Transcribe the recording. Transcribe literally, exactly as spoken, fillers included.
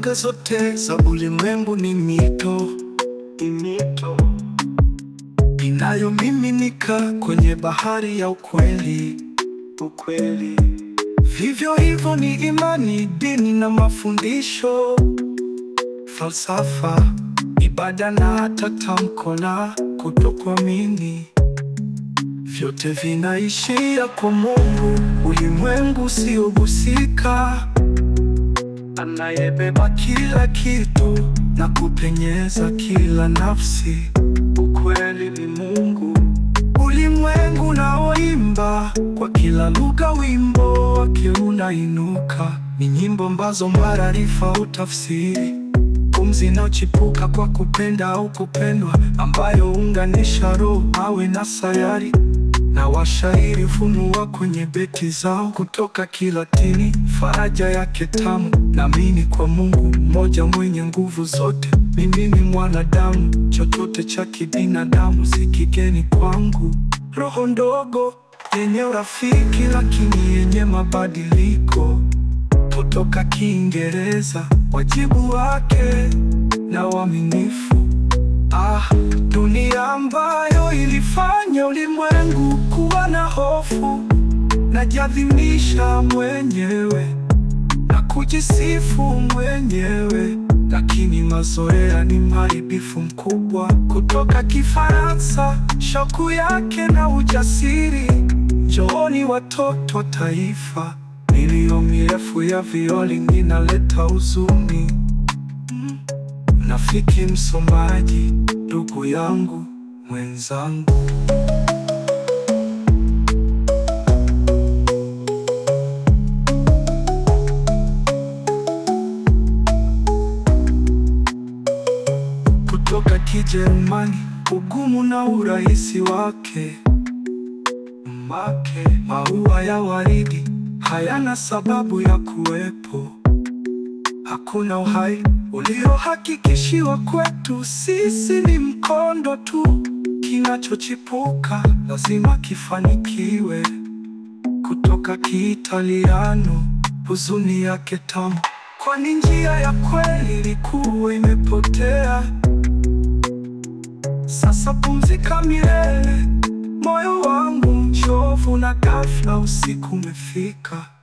Lugha zote za ulimwengu ni mito, ni mito inayomiminika kwenye bahari ya ukweli, ukweli. Vivyo hivyo ni imani, dini na mafundisho, falsafa, ibada na hata tamko la kutokuamini. Vyote vinaishia kwa Mungu, ulimwengu usiogusika, anayebeba kila kitu na kupenyeza kila nafsi. Ukweli ni Mungu. Ulimwengu unaoimba kwa kila lugha, wimbo wake unainuka. Ni nyimbo ambazo maarifa hutafsiri, pumzi inayochipuka kwa kupenda au kupendwa, ambayo unganisha roho awe na sayari, na washairi funua kwenye beti zao kutoka Kilatini. Faraja yake tamu, naamini kwa Mungu mmoja mwenye nguvu zote. Mimi ni mwanadamu, chochote cha kibinadamu si kigeni kwangu. Roho ndogo yenye urafiki lakini yenye mabadiliko, kutoka Kiingereza, wajibu wake na uaminifu. Ah, dunia ambayo ilifanya ulimwengu kuwa na hofu, najiadhimisha mwenyewe na kujisifu mwenyewe, lakini mazoea ni mharibifu mkubwa. Kutoka Kifaransa, shauku yake na ujasiri. Njooni watoto taifa, milio mirefu ya violin inaleta huzuni. Rafiki msomaji, ndugu yangu, mwenzangu. Kutoka Kijerumani, ugumu na urahisi wake make. Maua ya waridi hayana sababu ya kuwepo. Hakuna uhai uliohakikishiwa kwetu sisi, ni mkondo tu. Kinachochipuka lazima kifanikiwe. Kutoka Kiitaliano, huzuni yake tamu, kwani njia ya kweli ilikuwa imepotea. Sasa pumzika milele, moyo wangu mchovu, na ghafla usiku umefika.